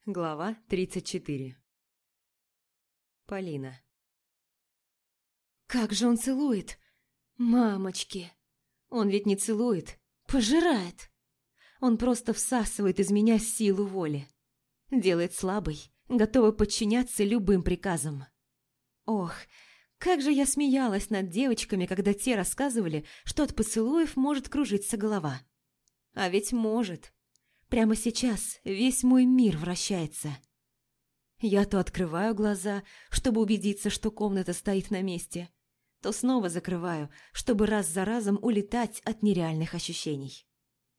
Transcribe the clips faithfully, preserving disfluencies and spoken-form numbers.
Глава тридцать четыре. Полина. Как же он целует! Мамочки! Он ведь не целует, пожирает. Он просто всасывает из меня силу воли. Делает слабой, готовой подчиняться любым приказам. Ох, как же я смеялась над девочками, когда те рассказывали, что от поцелуев может кружиться голова. А ведь может. Прямо сейчас весь мой мир вращается. Я то открываю глаза, чтобы убедиться, что комната стоит на месте, то снова закрываю, чтобы раз за разом улетать от нереальных ощущений.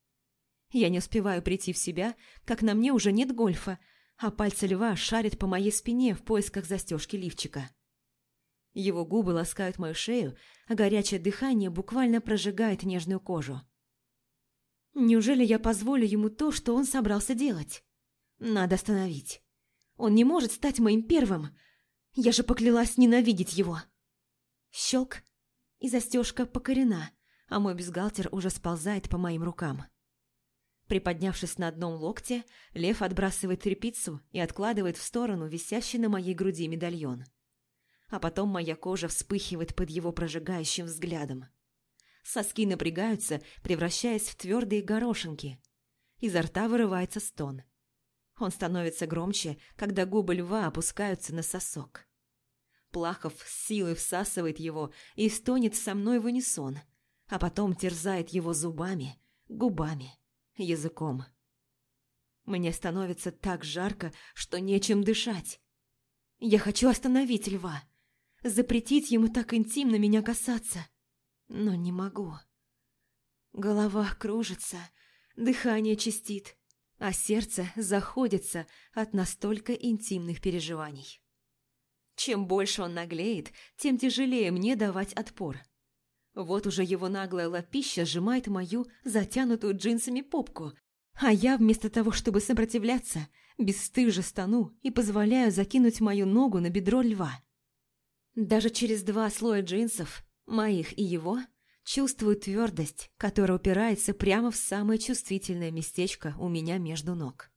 Я не успеваю прийти в себя, как на мне уже нет гольфа, а пальцы льва шарят по моей спине в поисках застежки лифчика. Его губы ласкают мою шею, а горячее дыхание буквально прожигает нежную кожу. Неужели я позволю ему то, что он собрался делать? Надо остановить. Он не может стать моим первым. Я же поклялась ненавидеть его. Щелк, и застежка покорена, а мой бюстгальтер уже сползает по моим рукам. Приподнявшись на одном локте, лев отбрасывает тряпицу и откладывает в сторону висящий на моей груди медальон. А потом моя кожа вспыхивает под его прожигающим взглядом. Соски напрягаются, превращаясь в твердые горошинки. Изо рта вырывается стон. Он становится громче, когда губы льва опускаются на сосок. Плахов с силой всасывает его и стонет со мной в унисон, а потом терзает его зубами, губами, языком. Мне становится так жарко, что нечем дышать. Я хочу остановить льва, запретить ему так интимно меня касаться. Но не могу. Голова кружится, дыхание частит, а сердце заходится от настолько интимных переживаний. Чем больше он наглеет, тем тяжелее мне давать отпор. Вот уже его наглая лапища сжимает мою затянутую джинсами попку, а я вместо того, чтобы сопротивляться, бесстыже стану и позволяю закинуть мою ногу на бедро льва. Даже через два слоя джинсов, моих и его, чувствую твердость, которая упирается прямо в самое чувствительное местечко у меня между ног.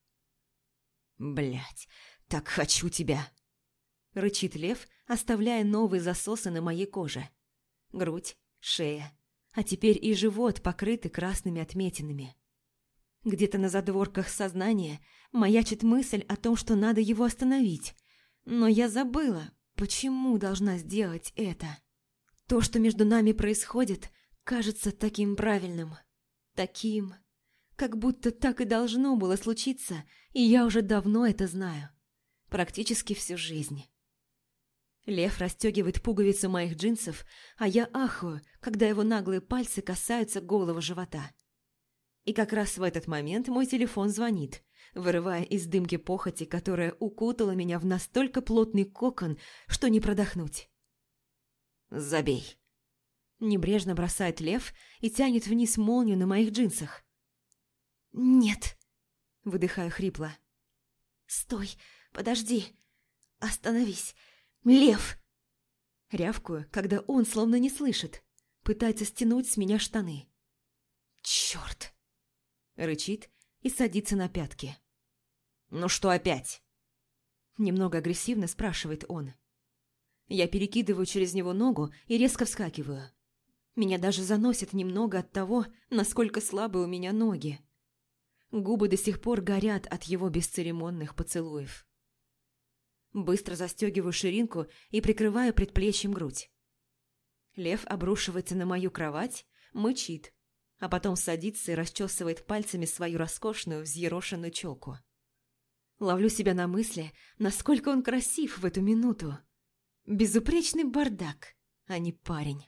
«Блядь, так хочу тебя!» — рычит лев, оставляя новые засосы на моей коже. Грудь, шея, а теперь и живот покрыты красными отметинами. Где-то на задворках сознания маячит мысль о том, что надо его остановить, но я забыла, почему должна сделать это. То, что между нами происходит, кажется таким правильным, таким, как будто так и должно было случиться, и я уже давно это знаю, практически всю жизнь. Лев расстегивает пуговицу моих джинсов, а я ахаю, когда его наглые пальцы касаются голого живота. И как раз в этот момент мой телефон звонит, вырывая из дымки похоти, которая укутала меня в настолько плотный кокон, что не продохнуть. «Забей!» Небрежно бросает лев и тянет вниз молнию на моих джинсах. «Нет!» Выдыхаю хрипло. «Стой! Подожди! Остановись! Лев!» Рявкую, когда он словно не слышит, пытается стянуть с меня штаны. «Черт!» Рычит и садится на пятки. «Ну что опять?» Немного агрессивно спрашивает он. Я перекидываю через него ногу и резко вскакиваю. Меня даже заносит немного от того, насколько слабы у меня ноги. Губы до сих пор горят от его бесцеремонных поцелуев. Быстро застегиваю ширинку и прикрываю предплечьем грудь. Лев обрушивается на мою кровать, мычит, а потом садится и расчесывает пальцами свою роскошную взъерошенную челку. Ловлю себя на мысли, насколько он красив в эту минуту. Безупречный бардак, а не парень.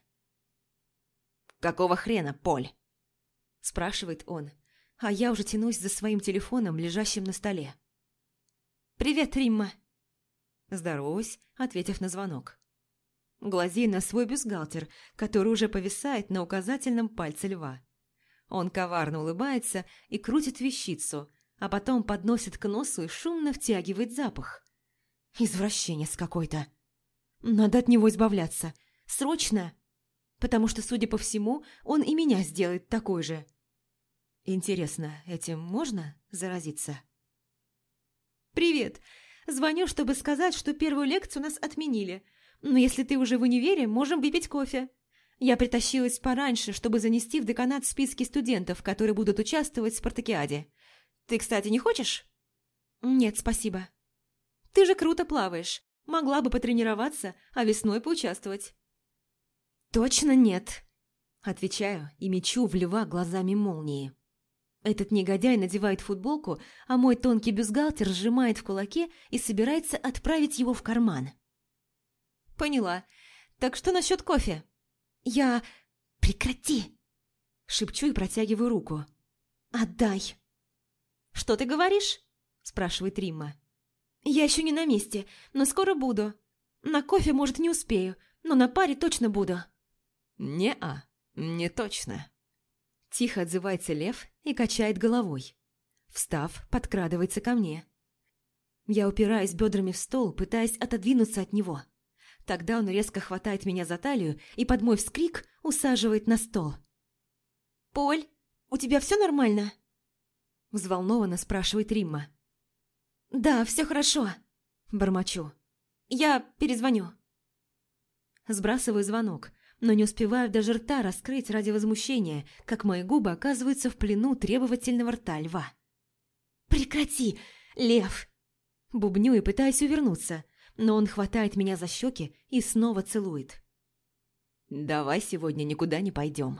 «Какого хрена, Поль?» – спрашивает он, а я уже тянусь за своим телефоном, лежащим на столе. «Привет, Римма!» Здороваюсь, ответив на звонок. Глазею на свой бюстгальтер, который уже повисает на указательном пальце льва. Он коварно улыбается и крутит вещицу, а потом подносит к носу и шумно втягивает запах. Извращенец какой-то. Надо от него избавляться. Срочно! Потому что, судя по всему, он и меня сделает такой же. Интересно, этим можно заразиться? «Привет. Звоню, чтобы сказать, что первую лекцию у нас отменили. Но если ты уже в универе, можем выпить кофе. Я притащилась пораньше, чтобы занести в деканат списки студентов, которые будут участвовать в спартакиаде. Ты, кстати, не хочешь?» «Нет, спасибо». «Ты же круто плаваешь. Могла бы потренироваться, а весной поучаствовать». «Точно нет», – отвечаю и мечу в льва глазами молнии. Этот негодяй надевает футболку, а мой тонкий бюстгальтер сжимает в кулаке и собирается отправить его в карман. «Поняла. Так что насчет кофе?» «Я... Прекрати!» – шепчу и протягиваю руку. «Отдай!» «Что ты говоришь?» – спрашивает Римма. «Я еще не на месте, но скоро буду. На кофе, может, не успею, но на паре точно буду». «Не-а, не точно». Тихо отзывается Лев и качает головой. Встав, подкрадывается ко мне. Я упираюсь бедрами в стол, пытаясь отодвинуться от него. Тогда он резко хватает меня за талию и под мой вскрик усаживает на стол. «Поль, у тебя все нормально?» Взволнованно спрашивает Римма. «Да, все хорошо», – бормочу. «Я перезвоню». Сбрасываю звонок, но не успеваю даже рта раскрыть ради возмущения, как мои губы оказываются в плену требовательного рта льва. «Прекрати, Лев!» Бубню и пытаюсь увернуться, но он хватает меня за щеки и снова целует. «Давай сегодня никуда не пойдем»,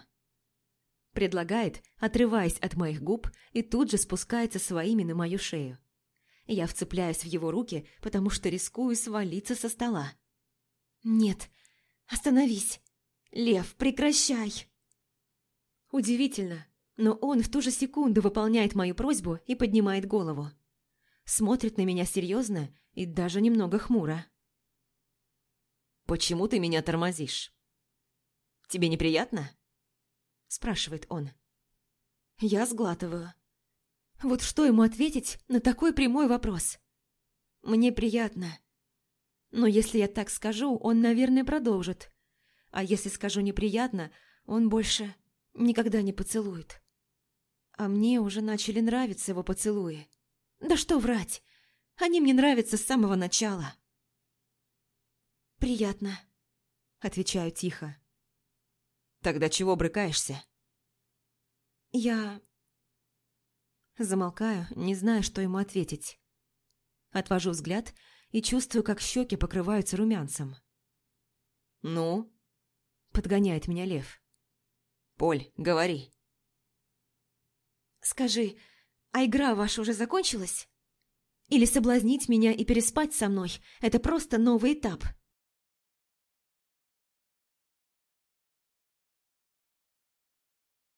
– предлагает, отрываясь от моих губ, и тут же спускается своими на мою шею. Я вцепляюсь в его руки, потому что рискую свалиться со стола. «Нет, остановись! Лев, прекращай!» Удивительно, но он в ту же секунду выполняет мою просьбу и поднимает голову. Смотрит на меня серьезно и даже немного хмуро. «Почему ты меня тормозишь? Тебе неприятно?» – спрашивает он. Я сглатываю. Вот что ему ответить на такой прямой вопрос? Мне приятно. Но если я так скажу, он, наверное, продолжит. А если скажу неприятно, он больше никогда не поцелует. А мне уже начали нравиться его поцелуи. Да что врать, они мне нравятся с самого начала. «Приятно», — отвечаю тихо. «Тогда чего брыкаешься?» «Я...» Замолкаю, не зная, что ему ответить. Отвожу взгляд и чувствую, как щеки покрываются румянцем. «Ну?» – подгоняет меня Лев. «Поль, говори». «Скажи, а игра ваша уже закончилась? Или соблазнить меня и переспать со мной – это просто новый этап?»